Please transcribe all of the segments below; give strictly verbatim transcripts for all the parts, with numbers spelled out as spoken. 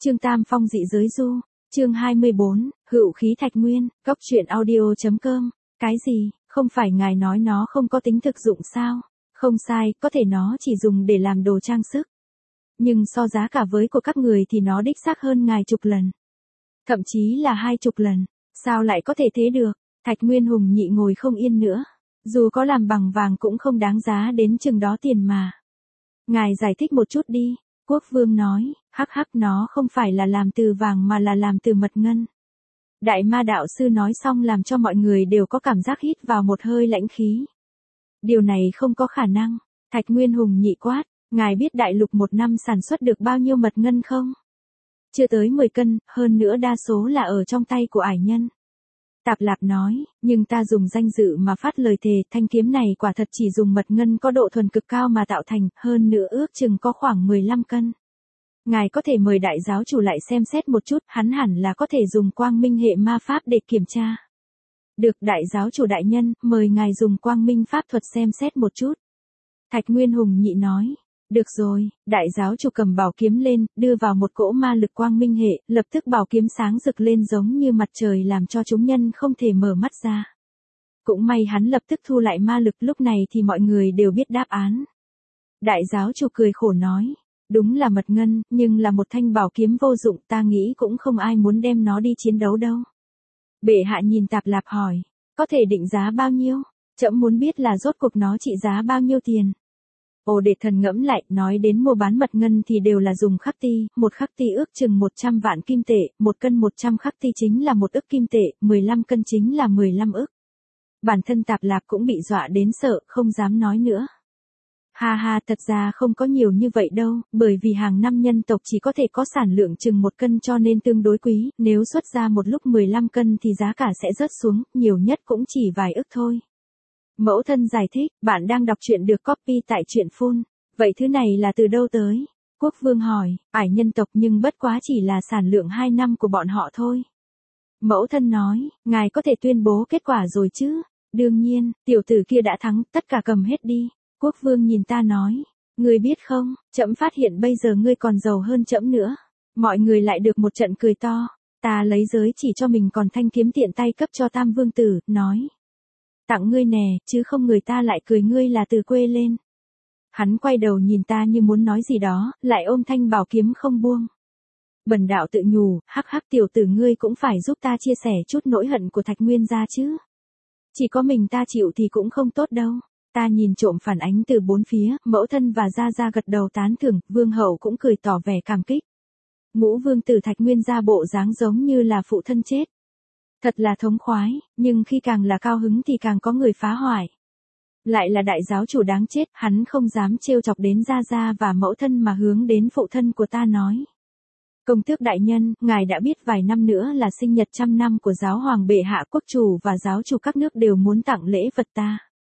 Chương Tam Phong dị giới du, chương hai mươi bốn, hữu khí thạch nguyên, góc truyện audio.com, cái gì, không phải ngài nói nó không có tính thực dụng sao? Không sai, có thể nó chỉ dùng để làm đồ trang sức. Nhưng so giá cả với của các người thì nó đích xác hơn ngài chục lần. Thậm chí là hai chục lần, sao lại có thể thế được? Thạch Nguyên Hùng nhị ngồi không yên nữa. Dù có làm bằng vàng cũng không đáng giá đến chừng đó tiền mà. Ngài giải thích một chút đi. Quốc vương nói, hắc hắc nó không phải là làm từ vàng mà là làm từ mật ngân. Đại ma đạo sư nói xong làm cho mọi người đều có cảm giác hít vào một hơi lãnh khí. Điều này không có khả năng. Thạch Nguyên Hùng nhị quát, ngài biết đại lục một năm sản xuất được bao nhiêu mật ngân không? Chưa tới mười cân, hơn nữa đa số là ở trong tay của ải nhân. Tạp Lạp nói, nhưng ta dùng danh dự mà phát lời thề, thanh kiếm này quả thật chỉ dùng mật ngân có độ thuần cực cao mà tạo thành, hơn nữa ước chừng có khoảng mười lăm cân. Ngài có thể mời đại giáo chủ lại xem xét một chút, hắn hẳn là có thể dùng quang minh hệ ma pháp để kiểm tra. Được, đại giáo chủ đại nhân, mời ngài dùng quang minh pháp thuật xem xét một chút. Thạch Nguyên Hùng nhị nói. Được rồi, đại giáo chủ cầm bảo kiếm lên, đưa vào một cỗ ma lực quang minh hệ, lập tức bảo kiếm sáng rực lên giống như mặt trời làm cho chúng nhân không thể mở mắt ra. Cũng may hắn lập tức thu lại ma lực, lúc này thì mọi người đều biết đáp án. Đại giáo chủ cười khổ nói, đúng là mật ngân, nhưng là một thanh bảo kiếm vô dụng, ta nghĩ cũng không ai muốn đem nó đi chiến đấu đâu. Bệ hạ nhìn Tạp Lạp hỏi, có thể định giá bao nhiêu? Trẫm muốn biết là rốt cuộc nó trị giá bao nhiêu tiền. Ồ, để thần ngẫm lại, nói đến mua bán mật ngân thì đều là dùng khắc ti, một khắc ti ước chừng một trăm vạn kim tệ, một cân một trăm khắc ti chính là một ức kim tệ, mười lăm cân chính là mười lăm ức. Bản thân Tạp Lạp cũng bị dọa đến sợ, không dám nói nữa. Ha ha, thật ra không có nhiều như vậy đâu, bởi vì hàng năm nhân tộc chỉ có thể có sản lượng chừng một cân cho nên tương đối quý, nếu xuất ra một lúc mười lăm cân thì giá cả sẽ rớt xuống, nhiều nhất cũng chỉ vài ức thôi. Mẫu thân giải thích, bạn đang đọc truyện được copy tại truyện phun. Vậy thứ này là từ đâu tới? Quốc vương hỏi, ải nhân tộc nhưng bất quá chỉ là sản lượng hai năm của bọn họ thôi. Mẫu thân nói, ngài có thể tuyên bố kết quả rồi chứ? Đương nhiên, tiểu tử kia đã thắng, tất cả cầm hết đi. Quốc vương nhìn ta nói, ngươi biết không, trẫm phát hiện bây giờ ngươi còn giàu hơn trẫm nữa. Mọi người lại được một trận cười to. Ta lấy giới chỉ cho mình còn thanh kiếm tiện tay cấp cho Tam Vương Tử, nói. Tặng ngươi nè, chứ không người ta lại cười ngươi là từ quê lên. Hắn quay đầu nhìn ta như muốn nói gì đó, lại ôm thanh bảo kiếm không buông. Bần đạo tự nhủ, hắc hắc tiểu tử ngươi cũng phải giúp ta chia sẻ chút nỗi hận của Thạch Nguyên gia chứ. Chỉ có mình ta chịu thì cũng không tốt đâu. Ta nhìn trộm phản ánh từ bốn phía, mẫu thân và gia gia gật đầu tán thưởng, vương hậu cũng cười tỏ vẻ cảm kích. Ngũ vương tử Thạch Nguyên gia bộ dáng giống như là phụ thân chết. Thật là thống khoái, nhưng khi càng là cao hứng thì càng có người phá hoại. Lại là đại giáo chủ đáng chết, hắn không dám trêu chọc đến gia gia và mẫu thân mà hướng đến phụ thân của ta nói. Công tước đại nhân, ngài đã biết vài năm nữa là sinh nhật trăm năm của giáo hoàng bệ hạ, quốc chủ và giáo chủ các nước đều muốn tặng lễ vật ta.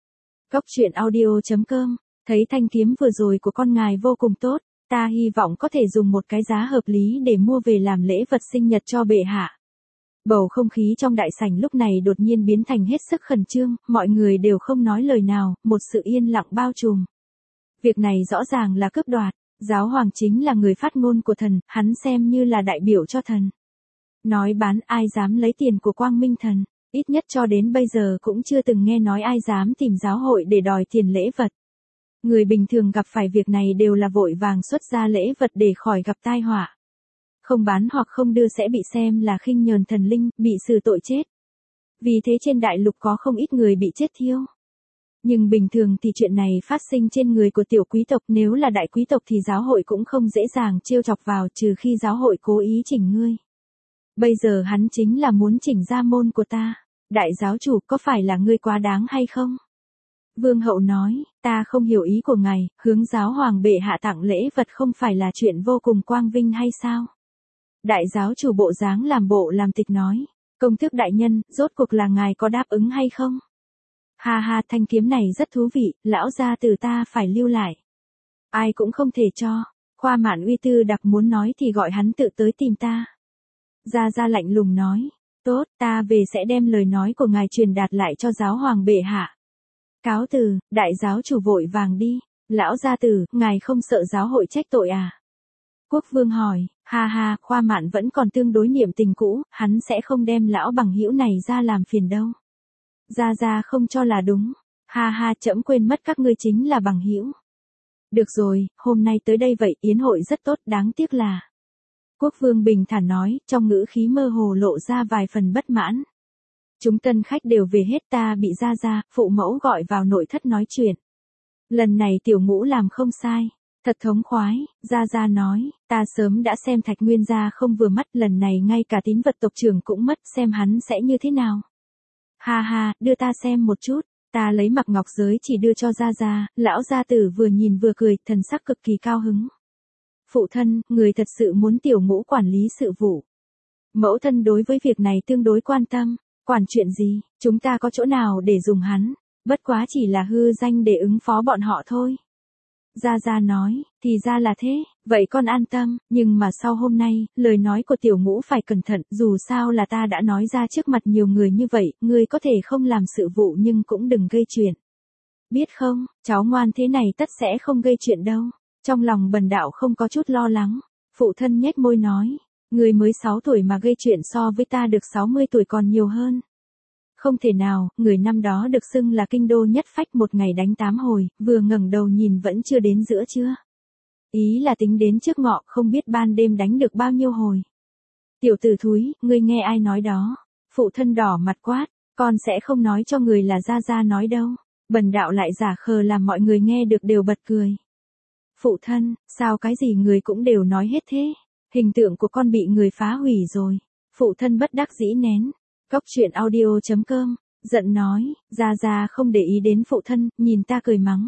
Góc truyện audio.com, thấy thanh kiếm vừa rồi của con ngài vô cùng tốt, ta hy vọng có thể dùng một cái giá hợp lý để mua về làm lễ vật sinh nhật cho bệ hạ. Bầu không khí trong đại sảnh lúc này đột nhiên biến thành hết sức khẩn trương, mọi người đều không nói lời nào, một sự yên lặng bao trùm. Việc này rõ ràng là cướp đoạt, giáo hoàng chính là người phát ngôn của thần, hắn xem như là đại biểu cho thần. Nói bán ai dám lấy tiền của Quang Minh Thần, ít nhất cho đến bây giờ cũng chưa từng nghe nói ai dám tìm giáo hội để đòi tiền lễ vật. Người bình thường gặp phải việc này đều là vội vàng xuất ra lễ vật để khỏi gặp tai họa. Không bán hoặc không đưa sẽ bị xem là khinh nhờn thần linh, bị xử tội chết. Vì thế trên đại lục có không ít người bị chết thiêu. Nhưng bình thường thì chuyện này phát sinh trên người của tiểu quý tộc, nếu là đại quý tộc thì giáo hội cũng không dễ dàng trêu chọc vào trừ khi giáo hội cố ý chỉnh ngươi. Bây giờ hắn chính là muốn chỉnh gia môn của ta. Đại giáo chủ, có phải là ngươi quá đáng hay không? Vương hậu nói, ta không hiểu ý của ngài, hướng giáo hoàng bệ hạ tặng lễ vật không phải là chuyện vô cùng quang vinh hay sao? Đại giáo chủ bộ dáng làm bộ làm tịch nói, công tước đại nhân, rốt cuộc là ngài có đáp ứng hay không? Ha ha, thanh kiếm này rất thú vị, lão gia tử ta phải lưu lại. Ai cũng không thể cho, Khoa Mạn Uy Tư đặc muốn nói thì gọi hắn tự tới tìm ta. Gia Gia lạnh lùng nói, tốt, ta về sẽ đem lời nói của ngài truyền đạt lại cho giáo hoàng bệ hạ. Cáo từ, đại giáo chủ vội vàng đi, lão gia tử, ngài không sợ giáo hội trách tội à? Quốc vương hỏi, Ha ha, Khoa Mạn vẫn còn tương đối niệm tình cũ, hắn sẽ không đem lão bằng hữu này ra làm phiền đâu. Gia Gia không cho là đúng. Ha ha, trẫm quên mất các ngươi chính là bằng hữu. Được rồi, hôm nay tới đây vậy, yến hội rất tốt, đáng tiếc là. Quốc vương bình thản nói, trong ngữ khí mơ hồ lộ ra vài phần bất mãn. Chúng tân khách đều về hết, ta bị Gia Gia, phụ mẫu gọi vào nội thất nói chuyện. Lần này tiểu ngũ làm không sai. Thật thống khoái, Gia Gia nói, ta sớm đã xem Thạch Nguyên gia không vừa mắt, lần này ngay cả tín vật tộc trưởng cũng mất, xem hắn sẽ như thế nào. Ha ha, đưa ta xem một chút, ta lấy mặc ngọc giới chỉ đưa cho Gia Gia, lão gia tử vừa nhìn vừa cười, thần sắc cực kỳ cao hứng. Phụ thân, người thật sự muốn tiểu ngũ quản lý sự vụ. Mẫu thân đối với việc này tương đối quan tâm, quản chuyện gì, chúng ta có chỗ nào để dùng hắn, bất quá chỉ là hư danh để ứng phó bọn họ thôi. Gia Gia nói, thì ra là thế, vậy con an tâm, nhưng mà sau hôm nay, lời nói của tiểu ngũ phải cẩn thận, dù sao là ta đã nói ra trước mặt nhiều người như vậy, ngươi có thể không làm sự vụ nhưng cũng đừng gây chuyện. Biết không, cháu ngoan thế này tất sẽ không gây chuyện đâu. Trong lòng Bần Đạo không có chút lo lắng, phụ thân nhếch môi nói, ngươi mới sáu tuổi mà gây chuyện so với ta được sáu mươi tuổi còn nhiều hơn. Không thể nào, người năm đó được xưng là kinh đô nhất phách một ngày đánh tám hồi, vừa ngẩng đầu nhìn vẫn chưa đến giữa trưa. Ý là tính đến trước ngọ, không biết ban đêm đánh được bao nhiêu hồi. Tiểu tử thúi, ngươi nghe ai nói đó? Phụ thân đỏ mặt quát, con sẽ không nói cho người là Gia Gia nói đâu. Bần Đạo lại giả khờ làm mọi người nghe được đều bật cười. Phụ thân, sao cái gì người cũng đều nói hết thế? Hình tượng của con bị người phá hủy rồi. Phụ thân bất đắc dĩ nén. Cóc truyện audio chấm com, giận nói, Gia Gia không để ý đến phụ thân, nhìn ta cười mắng.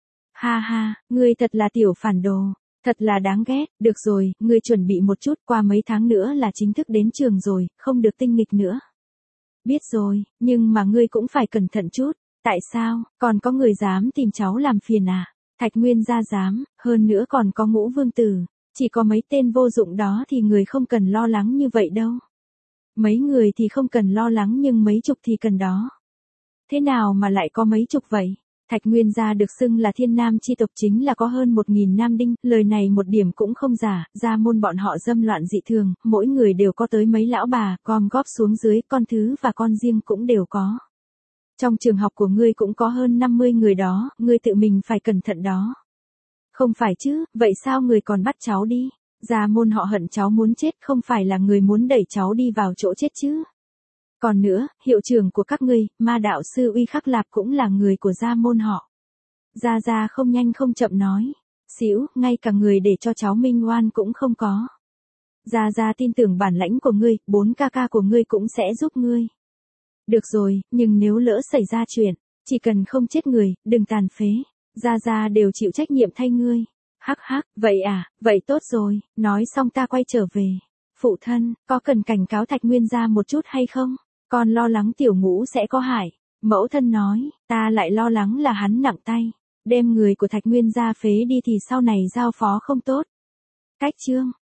Ha ha, ngươi thật là tiểu phản đồ, thật là đáng ghét, được rồi, ngươi chuẩn bị một chút, qua mấy tháng nữa là chính thức đến trường rồi, không được tinh nghịch nữa. Biết rồi, nhưng mà ngươi cũng phải cẩn thận chút, tại sao, còn có người dám tìm cháu làm phiền à? Thạch Nguyên gia dám, hơn nữa còn có Ngũ Vương Tử, chỉ có mấy tên vô dụng đó thì người không cần lo lắng như vậy đâu. Mấy người thì không cần lo lắng nhưng mấy chục thì cần đó. Thế nào mà lại có mấy chục vậy? Thạch Nguyên gia được xưng là thiên nam chi tộc chính là có hơn một nghìn nam đinh, lời này một điểm cũng không giả, gia môn bọn họ dâm loạn dị thường, mỗi người đều có tới mấy lão bà, gom góp xuống dưới, con thứ và con riêng cũng đều có. Trong trường học của ngươi cũng có hơn năm mươi người đó, ngươi tự mình phải cẩn thận đó. Không phải chứ, vậy sao người còn bắt cháu đi? Gia môn họ hận cháu muốn chết, không phải là người muốn đẩy cháu đi vào chỗ chết chứ. Còn nữa, hiệu trưởng của các ngươi, Ma đạo sư Uy Khắc Lạp cũng là người của gia môn họ. Gia Gia không nhanh không chậm nói. Xỉu, ngay cả người để cho cháu minh oan cũng không có. Gia Gia tin tưởng bản lãnh của ngươi, bốn ca ca của ngươi cũng sẽ giúp ngươi. Được rồi, nhưng nếu lỡ xảy ra chuyện, chỉ cần không chết người, đừng tàn phế. Gia Gia đều chịu trách nhiệm thay ngươi. Hắc hắc, vậy à, vậy tốt rồi, nói xong ta quay trở về. Phụ thân, có cần cảnh cáo Thạch Nguyên gia một chút hay không? Con lo lắng tiểu ngũ sẽ có hại. Mẫu thân nói, ta lại lo lắng là hắn nặng tay. Đem người của Thạch Nguyên gia phế đi thì sau này giao phó không tốt. Cách chương.